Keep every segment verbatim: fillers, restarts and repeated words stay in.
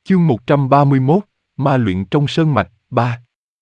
Chương một trăm ba mươi mốt, Ma luyện trong sơn mạch, ba.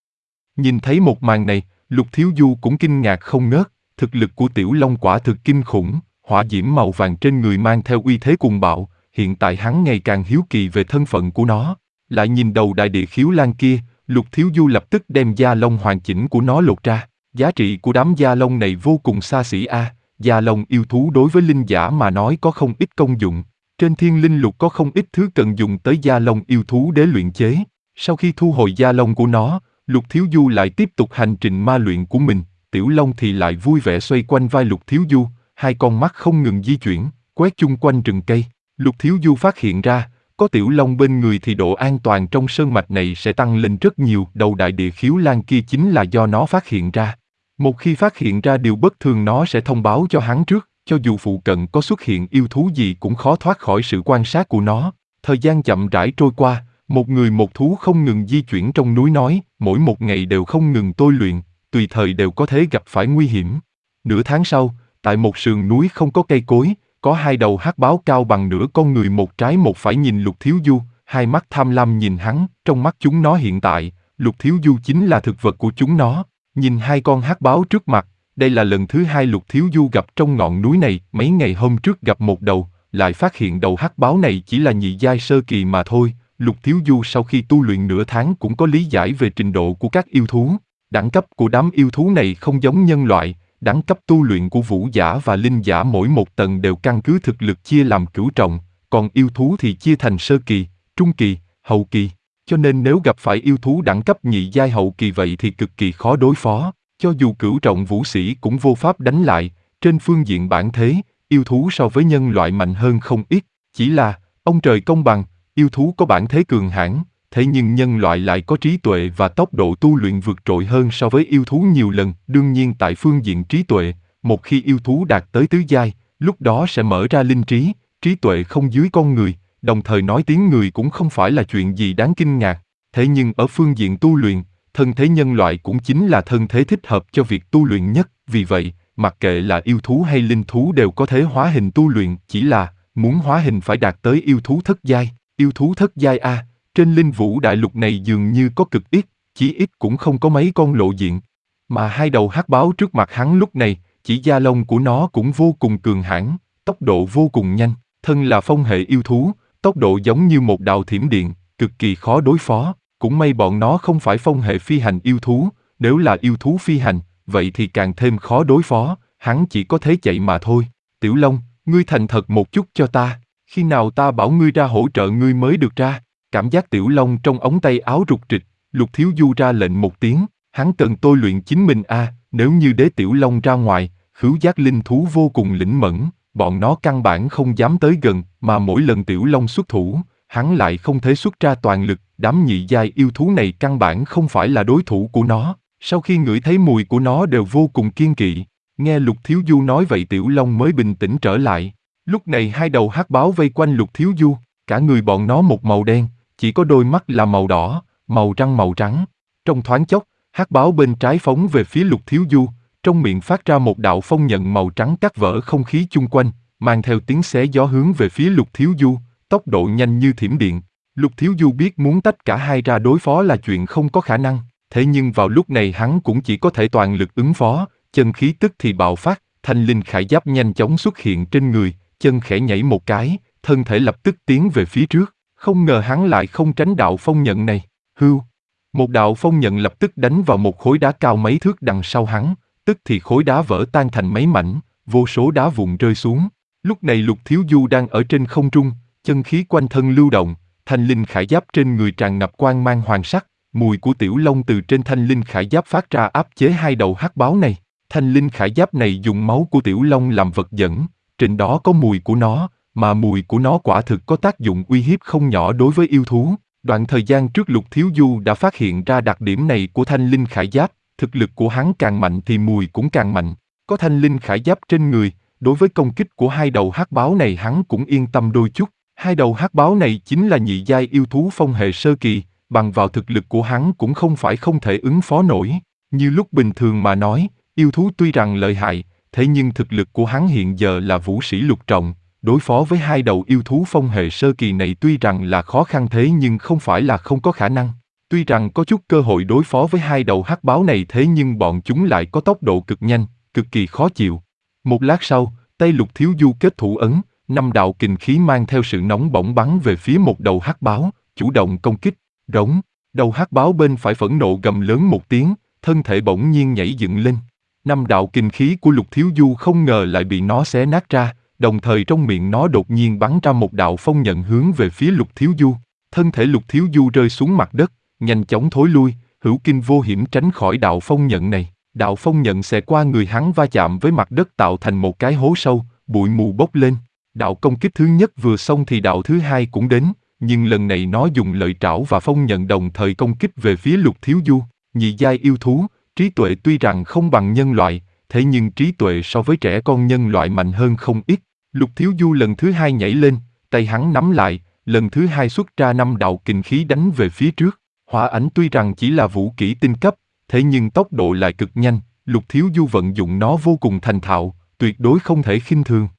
Nhìn thấy một màn này, Lục Thiếu Du cũng kinh ngạc không ngớt, thực lực của Tiểu Long quả thực kinh khủng, hỏa diễm màu vàng trên người mang theo uy thế cuồng bạo, hiện tại hắn ngày càng hiếu kỳ về thân phận của nó. Lại nhìn đầu đại địa khiếu lan kia, Lục Thiếu Du lập tức đem da lông hoàn chỉnh của nó lột ra. Giá trị của đám da lông này vô cùng xa xỉ a, à. Da lông yêu thú đối với linh giả mà nói có không ít công dụng. Trên thiên linh lục có không ít thứ cần dùng tới da lông yêu thú để luyện chế. Sau khi thu hồi da lông của nó, Lục Thiếu Du lại tiếp tục hành trình ma luyện của mình. Tiểu Long thì lại vui vẻ xoay quanh vai Lục Thiếu Du, hai con mắt không ngừng di chuyển, quét chung quanh rừng cây. Lục Thiếu Du phát hiện ra, có Tiểu Long bên người thì độ an toàn trong sơn mạch này sẽ tăng lên rất nhiều. Đầu đại địa khiếu lan kia chính là do nó phát hiện ra. Một khi phát hiện ra điều bất thường nó sẽ thông báo cho hắn trước, cho dù phụ cận có xuất hiện yêu thú gì cũng khó thoát khỏi sự quan sát của nó. Thời gian chậm rãi trôi qua, một người một thú không ngừng di chuyển trong núi nói, mỗi một ngày đều không ngừng tôi luyện, tùy thời đều có thể gặp phải nguy hiểm. Nửa tháng sau, tại một sườn núi không có cây cối, có hai đầu hắc báo cao bằng nửa con người một trái một phải nhìn Lục Thiếu Du, hai mắt tham lam nhìn hắn, trong mắt chúng nó hiện tại, Lục Thiếu Du chính là thực vật của chúng nó. Nhìn hai con hắc báo trước mặt, đây là lần thứ hai Lục Thiếu Du gặp trong ngọn núi này, mấy ngày hôm trước gặp một đầu, lại phát hiện đầu hắc báo này chỉ là nhị giai sơ kỳ mà thôi. Lục Thiếu Du sau khi tu luyện nửa tháng cũng có lý giải về trình độ của các yêu thú. Đẳng cấp của đám yêu thú này không giống nhân loại, đẳng cấp tu luyện của vũ giả và linh giả mỗi một tầng đều căn cứ thực lực chia làm cửu trọng, còn yêu thú thì chia thành sơ kỳ, trung kỳ, hậu kỳ. Cho nên nếu gặp phải yêu thú đẳng cấp nhị giai hậu kỳ vậy thì cực kỳ khó đối phó, cho dù cửu trọng vũ sĩ cũng vô pháp đánh lại. Trên phương diện bản thế, yêu thú so với nhân loại mạnh hơn không ít, chỉ là, ông trời công bằng, yêu thú có bản thế cường hãn, thế nhưng nhân loại lại có trí tuệ và tốc độ tu luyện vượt trội hơn so với yêu thú nhiều lần. Đương nhiên tại phương diện trí tuệ, một khi yêu thú đạt tới tứ giai, lúc đó sẽ mở ra linh trí, trí tuệ không dưới con người, đồng thời nói tiếng người cũng không phải là chuyện gì đáng kinh ngạc. Thế nhưng ở phương diện tu luyện, thân thế nhân loại cũng chính là thân thế thích hợp cho việc tu luyện nhất, vì vậy, mặc kệ là yêu thú hay linh thú đều có thể hóa hình tu luyện, chỉ là, muốn hóa hình phải đạt tới yêu thú thất giai. Yêu thú thất giai A, trên linh vũ đại lục này dường như có cực ít, chí ít cũng không có mấy con lộ diện. Mà hai đầu hắc báo trước mặt hắn lúc này, chỉ da lông của nó cũng vô cùng cường hãn, tốc độ vô cùng nhanh, thân là phong hệ yêu thú, tốc độ giống như một đạo thiểm điện, cực kỳ khó đối phó. Cũng may bọn nó không phải phong hệ phi hành yêu thú, nếu là yêu thú phi hành, vậy thì càng thêm khó đối phó, hắn chỉ có thể chạy mà thôi. Tiểu Long, ngươi thành thật một chút cho ta, khi nào ta bảo ngươi ra hỗ trợ ngươi mới được ra. Cảm giác Tiểu Long trong ống tay áo rục rịch, Lục Thiếu Du ra lệnh một tiếng, hắn cần tôi luyện chính mình a, à, nếu như để Tiểu Long ra ngoài, khứu giác linh thú vô cùng lĩnh mẫn, bọn nó căn bản không dám tới gần, mà mỗi lần Tiểu Long xuất thủ, hắn lại không thể xuất ra toàn lực, đám nhị giai yêu thú này căn bản không phải là đối thủ của nó, sau khi ngửi thấy mùi của nó đều vô cùng kiêng kỵ. Nghe Lục Thiếu Du nói vậy Tiểu Long mới bình tĩnh trở lại. Lúc này hai đầu hắc báo vây quanh Lục Thiếu Du, cả người bọn nó một màu đen, chỉ có đôi mắt là màu đỏ, màu răng màu trắng. Trong thoáng chốc, hắc báo bên trái phóng về phía Lục Thiếu Du, trong miệng phát ra một đạo phong nhận màu trắng cắt vỡ không khí chung quanh, mang theo tiếng xé gió hướng về phía Lục Thiếu Du, tốc độ nhanh như thiểm điện. Lục Thiếu Du biết muốn tách cả hai ra đối phó là chuyện không có khả năng, thế nhưng vào lúc này hắn cũng chỉ có thể toàn lực ứng phó, chân khí tức thì bạo phát, thanh linh khải giáp nhanh chóng xuất hiện trên người, chân khẽ nhảy một cái, thân thể lập tức tiến về phía trước, không ngờ hắn lại không tránh đạo phong nhận này. Hưu, một đạo phong nhận lập tức đánh vào một khối đá cao mấy thước đằng sau hắn, tức thì khối đá vỡ tan thành mấy mảnh, vô số đá vụn rơi xuống. Lúc này Lục Thiếu Du đang ở trên không trung, chân khí quanh thân lưu động, thanh linh khải giáp trên người tràn ngập quang mang hoàng sắc, mùi của Tiểu Long từ trên thanh linh khải giáp phát ra áp chế hai đầu hắc báo này. Thanh linh khải giáp này dùng máu của Tiểu Long làm vật dẫn, trên đó có mùi của nó, mà mùi của nó quả thực có tác dụng uy hiếp không nhỏ đối với yêu thú. Đoạn thời gian trước Lục Thiếu Du đã phát hiện ra đặc điểm này của thanh linh khải giáp, thực lực của hắn càng mạnh thì mùi cũng càng mạnh. Có thanh linh khải giáp trên người, đối với công kích của hai đầu hắc báo này hắn cũng yên tâm đôi chút. Hai đầu hắc báo này chính là nhị giai yêu thú phong hệ sơ kỳ, bằng vào thực lực của hắn cũng không phải không thể ứng phó nổi. Như lúc bình thường mà nói, yêu thú tuy rằng lợi hại, thế nhưng thực lực của hắn hiện giờ là vũ sĩ lục trọng, đối phó với hai đầu yêu thú phong hệ sơ kỳ này tuy rằng là khó khăn thế nhưng không phải là không có khả năng. Tuy rằng có chút cơ hội đối phó với hai đầu hắc báo này thế nhưng bọn chúng lại có tốc độ cực nhanh, cực kỳ khó chịu. Một lát sau, tay Lục Thiếu Du kết thủ ấn, năm đạo kình khí mang theo sự nóng bỏng bắn về phía một đầu hắc báo, chủ động công kích. Rống, đầu hắc báo bên phải phẫn nộ gầm lớn một tiếng, thân thể bỗng nhiên nhảy dựng lên. Năm đạo kình khí của Lục Thiếu Du không ngờ lại bị nó xé nát ra, đồng thời trong miệng nó đột nhiên bắn ra một đạo phong nhận hướng về phía Lục Thiếu Du. Thân thể Lục Thiếu Du rơi xuống mặt đất, nhanh chóng thối lui, hữu kinh vô hiểm tránh khỏi đạo phong nhận này. Đạo phong nhận xẹt qua người hắn va chạm với mặt đất tạo thành một cái hố sâu, bụi mù bốc lên. Đạo công kích thứ nhất vừa xong thì đạo thứ hai cũng đến, nhưng lần này nó dùng lợi trảo và phong nhận đồng thời công kích về phía Lục Thiếu Du. Nhị giai yêu thú, trí tuệ tuy rằng không bằng nhân loại, thế nhưng trí tuệ so với trẻ con nhân loại mạnh hơn không ít. Lục Thiếu Du lần thứ hai nhảy lên, tay hắn nắm lại, lần thứ hai xuất ra năm đạo kình khí đánh về phía trước. Hỏa ảnh tuy rằng chỉ là vũ kỹ tinh cấp, thế nhưng tốc độ lại cực nhanh, Lục Thiếu Du vận dụng nó vô cùng thành thạo, tuyệt đối không thể khinh thường.